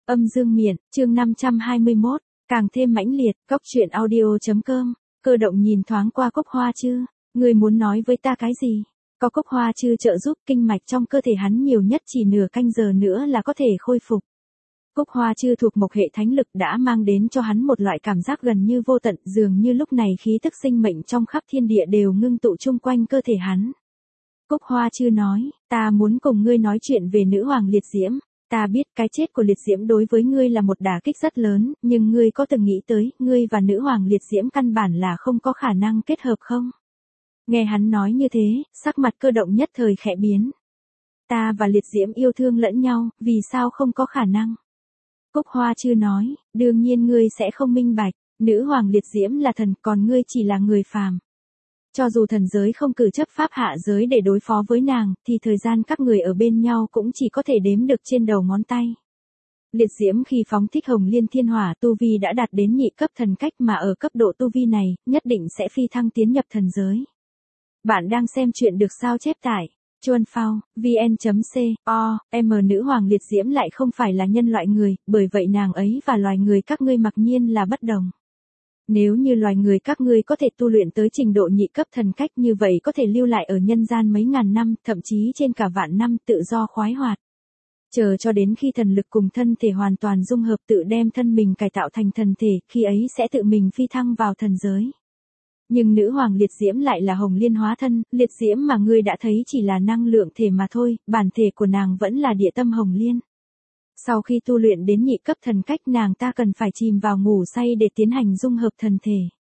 Âm dương miện, chương 521, càng thêm mãnh liệt, Cốc truyện audio.com, Cơ động nhìn thoáng qua Cốc Hoa Trư, ngươi muốn nói với ta cái gì? Có Cốc Hoa Trư trợ giúp, kinh mạch trong cơ thể hắn nhiều nhất chỉ nửa canh giờ nữa là có thể khôi phục. Cốc Hoa Trư thuộc mộc hệ thánh lực đã mang đến cho hắn một loại cảm giác gần như vô tận, dường như lúc này khí tức sinh mệnh trong khắp thiên địa đều ngưng tụ chung quanh cơ thể hắn. Cốc Hoa Trư nói, ta muốn cùng ngươi nói chuyện về nữ hoàng liệt diễm. Ta biết cái chết của liệt diễm đối với ngươi là một đả kích rất lớn, nhưng ngươi có từng nghĩ tới, ngươi và nữ hoàng liệt diễm căn bản là không có khả năng kết hợp không? Nghe hắn nói như thế, sắc mặt Cơ động nhất thời khẽ biến. Ta và liệt diễm yêu thương lẫn nhau, vì sao không có khả năng? Cốc Hoa Trư nói, đương nhiên ngươi sẽ không minh bạch, nữ hoàng liệt diễm là thần, còn ngươi chỉ là người phàm. Cho dù thần giới không cử chấp pháp hạ giới để đối phó với nàng, thì thời gian các người ở bên nhau cũng chỉ có thể đếm được trên đầu ngón tay. Liệt diễm khi phóng thích hồng liên thiên hỏa tu vi đã đạt đến nhị cấp thần cách, mà ở cấp độ tu vi này, nhất định sẽ phi thăng tiến nhập thần giới. Bạn đang xem chuyện được sao chép tại Chuan Phao, vn.co.m. Nữ hoàng liệt diễm lại không phải là nhân loại người, bởi vậy nàng ấy và loài người các ngươi mặc nhiên là bất đồng. Nếu như loài người các ngươi có thể tu luyện tới trình độ nhị cấp thần cách, như vậy có thể lưu lại ở nhân gian mấy ngàn năm, thậm chí trên cả vạn năm, tự do khoái hoạt. Chờ cho đến khi thần lực cùng thân thể hoàn toàn dung hợp, tự đem thân mình cải tạo thành thần thể, khi ấy sẽ tự mình phi thăng vào thần giới. Nhưng nữ hoàng liệt diễm lại là hồng liên hóa thân, liệt diễm mà ngươi đã thấy chỉ là năng lượng thể mà thôi, bản thể của nàng vẫn là địa tâm hồng liên. Sau khi tu luyện đến nhị cấp thần cách, nàng ta cần phải chìm vào ngủ say để tiến hành dung hợp thần thể.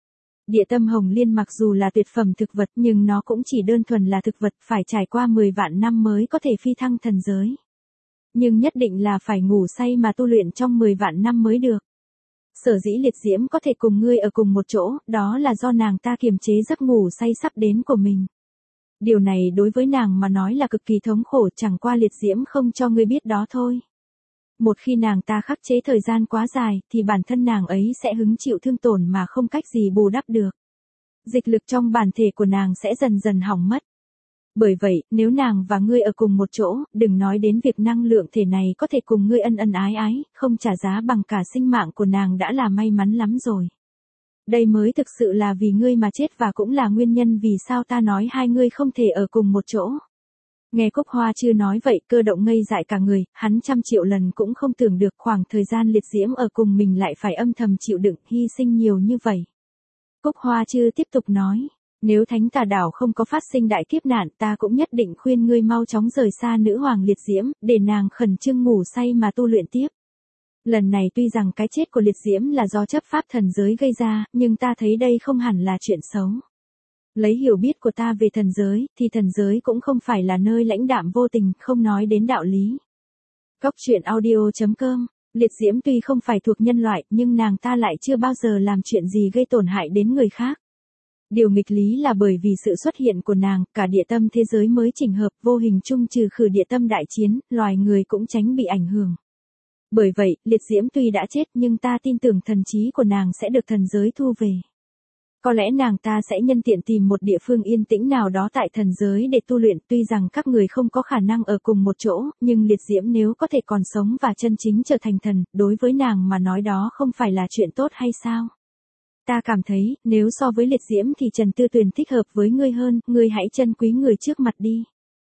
Địa tâm hồng liên mặc dù là tuyệt phẩm thực vật, nhưng nó cũng chỉ đơn thuần là thực vật, phải trải qua 10 vạn năm mới có thể phi thăng thần giới. Nhưng nhất định là phải ngủ say mà tu luyện trong 10 vạn năm mới được. Sở dĩ liệt diễm có thể cùng ngươi ở cùng một chỗ, đó là do nàng ta kiềm chế giấc ngủ say sắp đến của mình. Điều này đối với nàng mà nói là cực kỳ thống khổ, chẳng qua liệt diễm không cho ngươi biết đó thôi. Một khi nàng ta khắc chế thời gian quá dài, thì bản thân nàng ấy sẽ hứng chịu thương tổn mà không cách gì bù đắp được. Dịch lực trong bản thể của nàng sẽ dần dần hỏng mất. Bởi vậy, nếu nàng và ngươi ở cùng một chỗ, đừng nói đến việc năng lượng thể này có thể cùng ngươi ân ân ái ái, không trả giá bằng cả sinh mạng của nàng đã là may mắn lắm rồi. Đây mới thực sự là vì ngươi mà chết, và cũng là nguyên nhân vì sao ta nói hai ngươi không thể ở cùng một chỗ. Nghe Cốc Hoa Trư nói vậy, Cơ động ngây dại cả người, hắn trăm triệu lần cũng không tưởng được khoảng thời gian liệt diễm ở cùng mình lại phải âm thầm chịu đựng, hy sinh nhiều như vậy. Cốc Hoa Trư tiếp tục nói, nếu Thánh Tà Đảo không có phát sinh đại kiếp nạn, ta cũng nhất định khuyên ngươi mau chóng rời xa nữ hoàng liệt diễm, để nàng khẩn trương ngủ say mà tu luyện tiếp. Lần này tuy rằng cái chết của liệt diễm là do chấp pháp thần giới gây ra, nhưng ta thấy đây không hẳn là chuyện xấu. Lấy hiểu biết của ta về thần giới, thì thần giới cũng không phải là nơi lãnh đạm vô tình, không nói đến đạo lý. Cốc truyện audio.com, liệt diễm tuy không phải thuộc nhân loại, nhưng nàng ta lại chưa bao giờ làm chuyện gì gây tổn hại đến người khác. Điều nghịch lý là bởi vì sự xuất hiện của nàng, cả địa tâm thế giới mới chỉnh hợp, vô hình chung trừ khử địa tâm đại chiến, loài người cũng tránh bị ảnh hưởng. Bởi vậy, liệt diễm tuy đã chết, nhưng ta tin tưởng thần trí của nàng sẽ được thần giới thu về. Có lẽ nàng ta sẽ nhân tiện tìm một địa phương yên tĩnh nào đó tại thần giới để tu luyện, tuy rằng các người không có khả năng ở cùng một chỗ, nhưng liệt diễm nếu có thể còn sống và chân chính trở thành thần, đối với nàng mà nói đó không phải là chuyện tốt hay sao? Ta cảm thấy, nếu so với liệt diễm thì Trần Tư Tuyền thích hợp với ngươi hơn, ngươi hãy trân quý người trước mặt đi.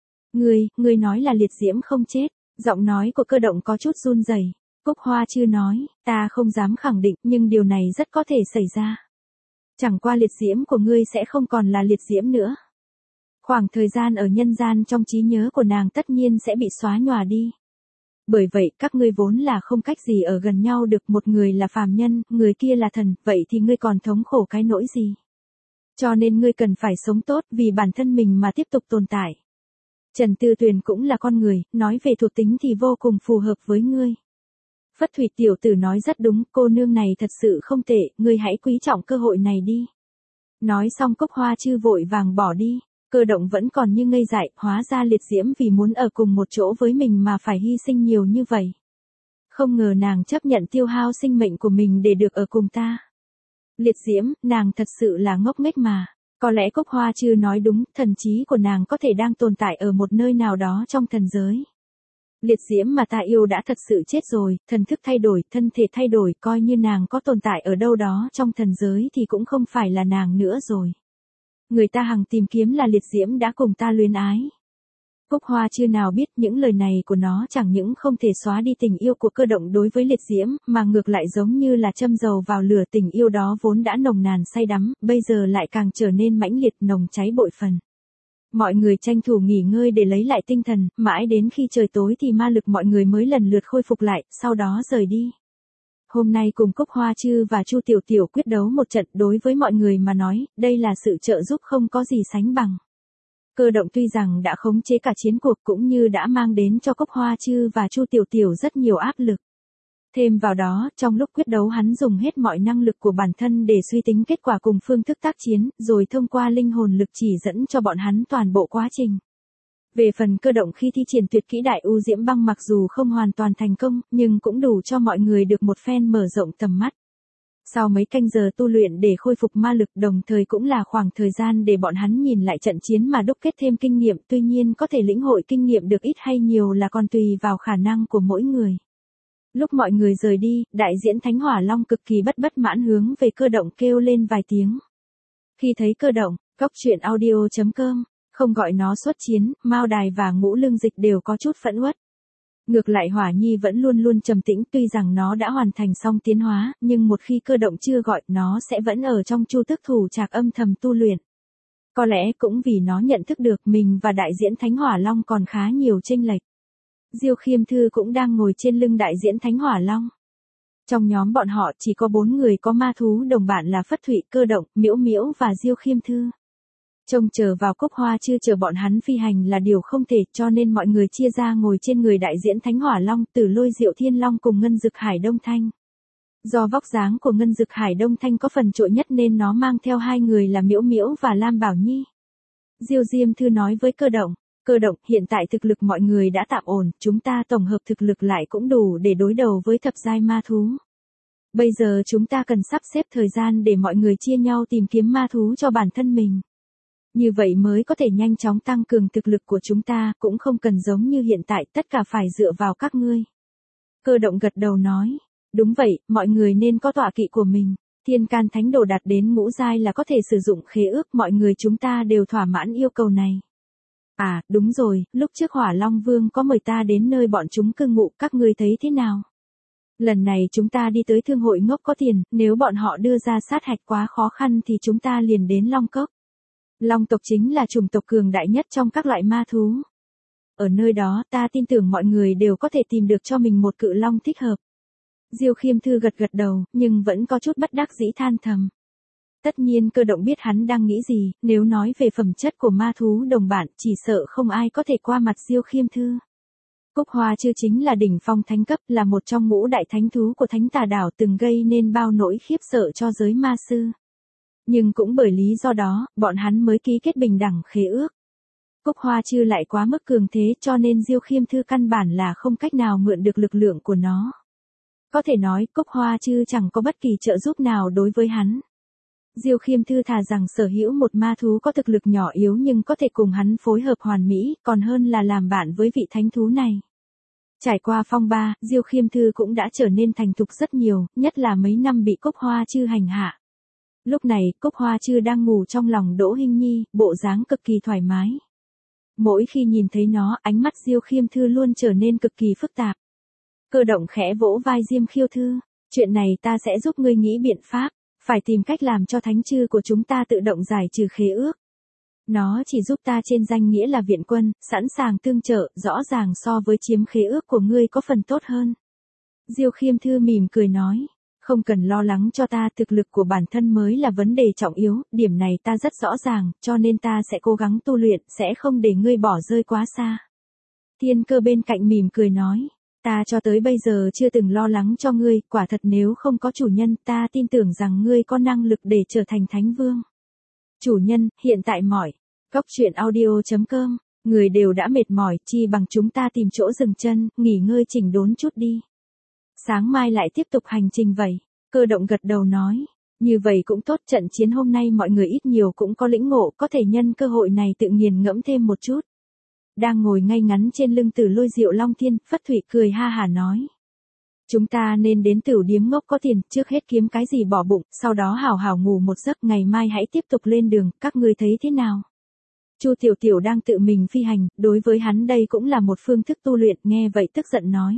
Ngươi nói là liệt diễm không chết, giọng nói của Cơ động có chút run rẩy. Cốc Hoa Trư nói, ta không dám khẳng định, nhưng điều này rất có thể xảy ra. Chẳng qua liệt diễm của ngươi sẽ không còn là liệt diễm nữa. Khoảng thời gian ở nhân gian trong trí nhớ của nàng tất nhiên sẽ bị xóa nhòa đi. Bởi vậy, các ngươi vốn là không cách gì ở gần nhau được, một người là phàm nhân, người kia là thần, vậy thì ngươi còn thống khổ cái nỗi gì? Cho nên ngươi cần phải sống tốt vì bản thân mình mà tiếp tục tồn tại. Trần Tư Tuyền cũng là con người, nói về thuộc tính thì vô cùng phù hợp với ngươi. Phất Thủy tiểu tử nói rất đúng, cô nương này thật sự không tệ, ngươi hãy quý trọng cơ hội này đi. Nói xong Cốc Hoa Trư vội vàng bỏ đi. Cơ động vẫn còn như ngây dại, hóa ra liệt diễm vì muốn ở cùng một chỗ với mình mà phải hy sinh nhiều như vậy. Không ngờ nàng chấp nhận tiêu hao sinh mệnh của mình để được ở cùng ta. Liệt diễm, nàng thật sự là ngốc nghếch mà. Có lẽ Cốc Hoa Trư nói đúng, thần trí của nàng có thể đang tồn tại ở một nơi nào đó trong thần giới. Liệt diễm mà ta yêu đã thật sự chết rồi, thần thức thay đổi, thân thể thay đổi, coi như nàng có tồn tại ở đâu đó trong thần giới thì cũng không phải là nàng nữa rồi. Người ta hằng tìm kiếm là liệt diễm đã cùng ta luyến ái. Cúc Hoa chưa nào biết những lời này của nó chẳng những không thể xóa đi tình yêu của Cơ Động đối với liệt diễm, mà ngược lại giống như là châm dầu vào lửa, tình yêu đó vốn đã nồng nàn say đắm, bây giờ lại càng trở nên mãnh liệt, nồng cháy bội phần. Mọi người tranh thủ nghỉ ngơi để lấy lại tinh thần, mãi đến khi trời tối thì ma lực mọi người mới lần lượt khôi phục lại, sau đó rời đi. Hôm nay cùng Cúc Hoa Trư và Chu Tiểu Tiểu quyết đấu một trận, đối với mọi người mà nói, đây là sự trợ giúp không có gì sánh bằng. Cơ Động tuy rằng đã khống chế cả chiến cuộc cũng như đã mang đến cho Cúc Hoa Trư và Chu Tiểu Tiểu rất nhiều áp lực. Thêm vào đó, trong lúc quyết đấu hắn dùng hết mọi năng lực của bản thân để suy tính kết quả cùng phương thức tác chiến, rồi thông qua linh hồn lực chỉ dẫn cho bọn hắn toàn bộ quá trình. Về phần Cơ Động khi thi triển tuyệt kỹ Đại U Diễm Băng, mặc dù không hoàn toàn thành công, nhưng cũng đủ cho mọi người được một phen mở rộng tầm mắt. Sau mấy canh giờ tu luyện để khôi phục ma lực, đồng thời cũng là khoảng thời gian để bọn hắn nhìn lại trận chiến mà đúc kết thêm kinh nghiệm, tuy nhiên có thể lĩnh hội kinh nghiệm được ít hay nhiều là còn tùy vào khả năng của mỗi người. Lúc mọi người rời đi, đại diễn Thánh Hỏa Long cực kỳ bất mãn hướng về Cơ Động kêu lên vài tiếng. Khi thấy Cơ Động, Coctruyện.audio.com, không gọi nó xuất chiến, Mao Đài và Ngũ Lương Dịch đều có chút phẫn uất. Ngược lại Hỏa Nhi vẫn luôn luôn trầm tĩnh, tuy rằng nó đã hoàn thành xong tiến hóa, nhưng một khi Cơ Động chưa gọi, nó sẽ vẫn ở trong Chu Tước Thủ Trạc âm thầm tu luyện. Có lẽ cũng vì nó nhận thức được mình và đại diễn Thánh Hỏa Long còn khá nhiều chênh lệch. Diêu Khiêm Thư cũng đang ngồi trên lưng đại diễn Thánh Hỏa Long. Trong nhóm bọn họ chỉ có 4 người có ma thú đồng bạn là Phất Thụy, Cơ Động, Miễu Miễu và Diêu Khiêm Thư. Trông chờ vào Cúc Hoa Trư chờ bọn hắn phi hành là điều không thể, cho nên mọi người chia ra ngồi trên người đại diễn Thánh Hỏa Long, Tử Lôi Diệu Thiên Long cùng Ngân Dực Hải Đông Thanh. Do vóc dáng của Ngân Dực Hải Đông Thanh có phần trội nhất nên nó mang theo 2 người là Miễu Miễu và Lam Bảo Nhi. Diêu Diêm Thư nói với Cơ Động, Cơ Động, hiện tại thực lực mọi người đã tạm ổn, chúng ta tổng hợp thực lực lại cũng đủ để đối đầu với thập giai ma thú. Bây giờ chúng ta cần sắp xếp thời gian để mọi người chia nhau tìm kiếm ma thú cho bản thân mình. Như vậy mới có thể nhanh chóng tăng cường thực lực của chúng ta, cũng không cần giống như hiện tại tất cả phải dựa vào các ngươi. Cơ Động gật đầu nói, đúng vậy, mọi người nên có tọa kỵ của mình. Thiên Can Thánh Đồ đạt đến ngũ giai là có thể sử dụng khế ước, mọi người chúng ta đều thỏa mãn yêu cầu này. À, đúng rồi, lúc trước Hỏa Long Vương có mời ta đến nơi bọn chúng cư ngụ, các ngươi thấy thế nào? Lần này chúng ta đi tới thương hội ngốc có tiền, nếu bọn họ đưa ra sát hạch quá khó khăn thì chúng ta liền đến Long Cốc. Long tộc chính là chủng tộc cường đại nhất trong các loại ma thú. Ở nơi đó ta tin tưởng mọi người đều có thể tìm được cho mình một cự long thích hợp. Diêu Khiêm Thư gật đầu, nhưng vẫn có chút bất đắc dĩ than thầm. Tất nhiên Cơ Động biết hắn đang nghĩ gì, nếu nói về phẩm chất của ma thú đồng bạn, chỉ sợ không ai có thể qua mặt Diêu Khiêm Thư. Cúc Hoa Trư chính là đỉnh phong thánh cấp, là một trong ngũ đại thánh thú của Thánh Tà Đảo, từng gây nên bao nỗi khiếp sợ cho giới ma sư. Nhưng cũng bởi lý do đó, bọn hắn mới ký kết bình đẳng khế ước. Cúc Hoa Trư lại quá mức cường thế, cho nên Diêu Khiêm Thư căn bản là không cách nào mượn được lực lượng của nó. Có thể nói, Cúc Hoa Trư chẳng có bất kỳ trợ giúp nào đối với hắn. Diêu Khiêm Thư thà rằng sở hữu một ma thú có thực lực nhỏ yếu nhưng có thể cùng hắn phối hợp hoàn mỹ, còn hơn là làm bạn với vị thánh thú này. Trải qua phong ba, Diêu Khiêm Thư cũng đã trở nên thành thục rất nhiều, nhất là mấy năm bị Cúc Hoa Trư hành hạ. Lúc này, Cúc Hoa Trư đang ngủ trong lòng Đỗ Hinh Nhi, bộ dáng cực kỳ thoải mái. Mỗi khi nhìn thấy nó, ánh mắt Diêu Khiêm Thư luôn trở nên cực kỳ phức tạp. Cơ Động khẽ vỗ vai Diêm Khiêu Thư, chuyện này ta sẽ giúp ngươi nghĩ biện pháp, phải tìm cách làm cho thánh chư của chúng ta tự động giải trừ khế ước. Nó chỉ giúp ta trên danh nghĩa là viện quân, sẵn sàng tương trợ, rõ ràng so với chiếm khế ước của ngươi có phần tốt hơn. Diêu Khiêm Thư mỉm cười nói, không cần lo lắng cho ta, thực lực của bản thân mới là vấn đề trọng yếu, điểm này ta rất rõ ràng, cho nên ta sẽ cố gắng tu luyện, sẽ không để ngươi bỏ rơi quá xa. Thiên Cơ bên cạnh mỉm cười nói, ta cho tới bây giờ chưa từng lo lắng cho ngươi, quả thật nếu không có chủ nhân, ta tin tưởng rằng ngươi có năng lực để trở thành thánh vương. Chủ nhân, hiện tại mỏi. Coctruyện.audio.com, người đều đã mệt mỏi, chi bằng chúng ta tìm chỗ dừng chân, nghỉ ngơi chỉnh đốn chút đi. Sáng mai lại tiếp tục hành trình vậy. Cơ Động gật đầu nói, như vậy cũng tốt, trận chiến hôm nay mọi người ít nhiều cũng có lĩnh ngộ, có thể nhân cơ hội này tự nghiền ngẫm thêm một chút. đang ngồi ngay ngắn trên lưng Tử Lôi Diệu Long Thiên, Phất Thụy cười ha hả nói. Chúng ta nên đến Tửu Điếm ngốc có tiền, trước hết kiếm cái gì bỏ bụng, sau đó hào hào ngủ một giấc, ngày mai hãy tiếp tục lên đường, các ngươi thấy thế nào? Chu Tiểu Tiểu đang tự mình phi hành, đối với hắn đây cũng là một phương thức tu luyện, nghe vậy tức giận nói.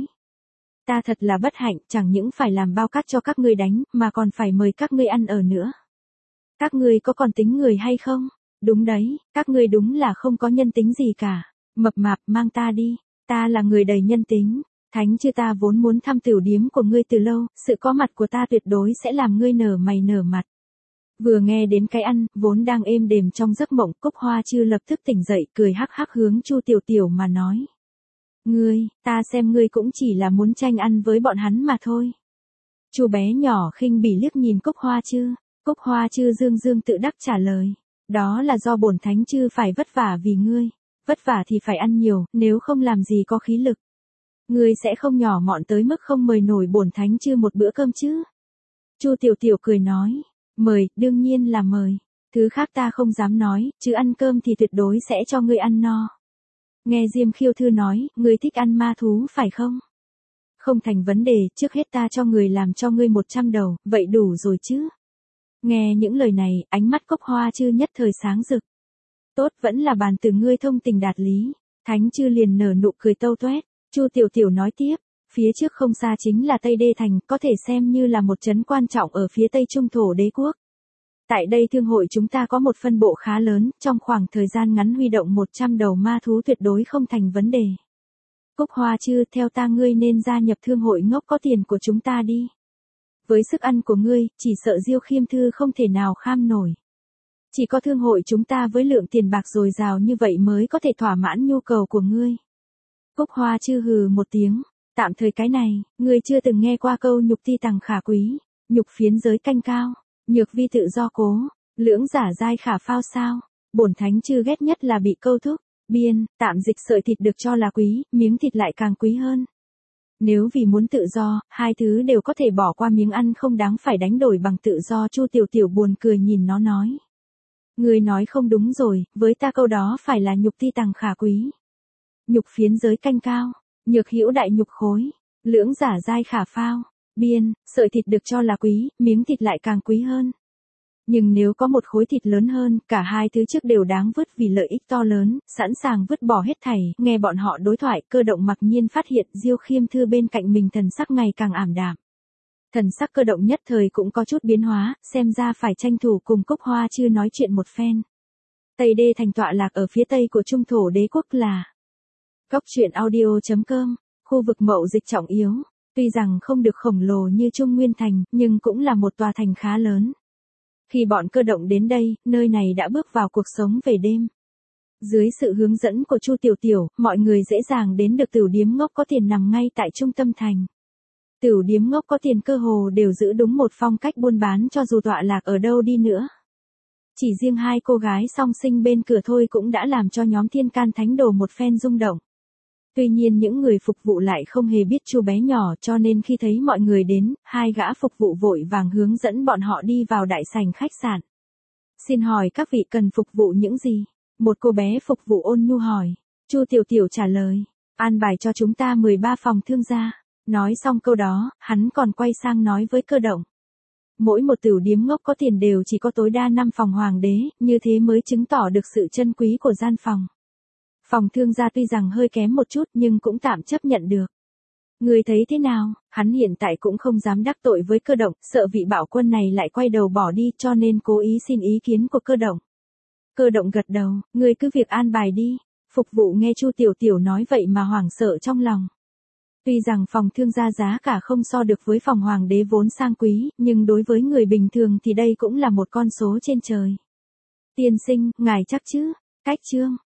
Ta thật là bất hạnh, chẳng những phải làm bao cát cho các ngươi đánh, mà còn phải mời các ngươi ăn ở nữa. Các ngươi có còn tính người hay không? Đúng đấy, các ngươi đúng là không có nhân tính gì cả. Mập mạp, mang ta đi, ta là người đầy nhân tính. Thánh chư ta vốn muốn thăm Tửu Điếm của ngươi từ lâu, sự có mặt của ta tuyệt đối sẽ làm ngươi nở mày nở mặt. Vừa nghe đến cái ăn, vốn đang êm đềm trong giấc mộng, Cúc Hoa Chư lập tức tỉnh dậy, cười hắc hắc hướng Chu Tiểu Tiểu mà nói. Ngươi, ta xem ngươi cũng chỉ là muốn tranh ăn với bọn hắn mà thôi. Chu bé nhỏ khinh bỉ liếc nhìn Cúc Hoa Chư. Cúc Hoa Chư dương dương tự đắc trả lời. Đó là do bổn thánh chư phải vất vả vì ngươi. Vất vả thì phải ăn nhiều, nếu không làm gì có khí lực. Ngươi sẽ không nhỏ mọn tới mức không mời nổi bổn thánh chư một bữa cơm chứ? Chu Tiểu Tiểu cười nói. Mời, đương nhiên là mời. Thứ khác ta không dám nói, chứ ăn cơm thì tuyệt đối sẽ cho ngươi ăn no. Nghe Diêm Khiêu Thư nói, ngươi thích ăn ma thú phải không? Không thành vấn đề, trước hết ta cho người làm cho ngươi 100 đầu, vậy đủ rồi chứ? Nghe những lời này, ánh mắt Cốc Hoa Chư nhất thời sáng rực. Tốt, vẫn là bàn từ ngươi thông tình đạt lý. Thánh chư liền nở nụ cười tâu toét. Chu Tiểu Tiểu nói tiếp, phía trước không xa chính là Tây Đê Thành, có thể xem như là một trấn quan trọng ở phía Tây Trung Thổ Đế quốc. Tại đây thương hội chúng ta có một phân bộ khá lớn, trong khoảng thời gian ngắn huy động 100 đầu ma thú tuyệt đối không thành vấn đề. Cúc Hoa Chư, theo ta ngươi nên gia nhập thương hội ngốc có tiền của chúng ta đi. Với sức ăn của ngươi, chỉ sợ Diêu Khiêm Thư không thể nào kham nổi. Chỉ có thương hội chúng ta với lượng tiền bạc dồi dào như vậy mới có thể thỏa mãn nhu cầu của ngươi. Cúc Hoa Chư hừ một tiếng, tạm thời cái này, ngươi chưa từng nghe qua câu nhục ti tằng khả quý, nhục phiến giới canh cao, nhược vi tự do cố, lưỡng giả giai khả phao sao, bổn thánh chư ghét nhất là bị câu thúc, biên, tạm dịch sợi thịt được cho là quý, miếng thịt lại càng quý hơn. Nếu vì muốn tự do, hai thứ đều có thể bỏ qua miếng ăn không đáng phải đánh đổi bằng tự do. Chu Tiểu Tiểu buồn cười nhìn nó nói. Ngươi nói không đúng rồi, với ta câu đó phải là nhục ti tằng khả quý. Nhục phiến giới canh cao, nhược hữu đại nhục khối, lưỡng giả giai khả phao, biên, sợi thịt được cho là quý, miếng thịt lại càng quý hơn. Nhưng nếu có một khối thịt lớn hơn, cả hai thứ trước đều đáng vứt vì lợi ích to lớn, sẵn sàng vứt bỏ hết thảy. Nghe bọn họ đối thoại, Cơ Động mặc nhiên phát hiện Diêu Khiêm Thư bên cạnh mình thần sắc ngày càng ảm đạm. Thần sắc Cơ Động nhất thời cũng có chút biến hóa, xem ra phải tranh thủ cùng Cúc Hoa Chư nói chuyện một phen. Tây Đê Thành tọa lạc ở phía tây của Trung Thổ Đế quốc là Goctruyện.audio.com, khu vực mậu dịch trọng yếu. Tuy rằng không được khổng lồ như Trung Nguyên Thành, nhưng cũng là một tòa thành khá lớn. Khi bọn Cơ Động đến đây, nơi này đã bước vào cuộc sống về đêm. Dưới sự hướng dẫn của Chu Tiểu Tiểu, mọi người dễ dàng đến được Tửu Điếm ngốc có tiền nằm ngay tại trung tâm thành. Tửu Điếm ngốc có tiền cơ hồ đều giữ đúng một phong cách buôn bán cho dù tọa lạc ở đâu đi nữa. Chỉ riêng hai cô gái song sinh bên cửa thôi cũng đã làm cho nhóm Thiên Can Thánh Đồ một phen rung động. Tuy nhiên những người phục vụ lại không hề biết Chu bé nhỏ, cho nên khi thấy mọi người đến, hai gã phục vụ vội vàng hướng dẫn bọn họ đi vào đại sảnh khách sạn. Xin hỏi các vị cần phục vụ những gì? Một cô bé phục vụ ôn nhu hỏi. Chu Tiểu Tiểu trả lời. An bài cho chúng ta 13 phòng thương gia. Nói xong câu đó, hắn còn quay sang nói với Cơ Động. Mỗi một Tửu Điếm ngốc có tiền đều chỉ có tối đa 5 phòng hoàng đế, như thế mới chứng tỏ được sự chân quý của gian phòng. Phòng thương gia tuy rằng hơi kém một chút nhưng cũng tạm chấp nhận được. Người thấy thế nào? Hắn hiện tại cũng không dám đắc tội với Cơ Động, sợ vị bảo quân này lại quay đầu bỏ đi, cho nên cố ý xin ý kiến của Cơ Động. Cơ Động gật đầu, người cứ việc an bài đi. Phục vụ nghe Chu Tiểu Tiểu nói vậy mà hoảng sợ trong lòng. Tuy rằng phòng thương gia giá cả không so được với phòng hoàng đế vốn sang quý, nhưng đối với người bình thường thì đây cũng là một con số trên trời. Tiên sinh, ngài chắc chứ? Cách chương.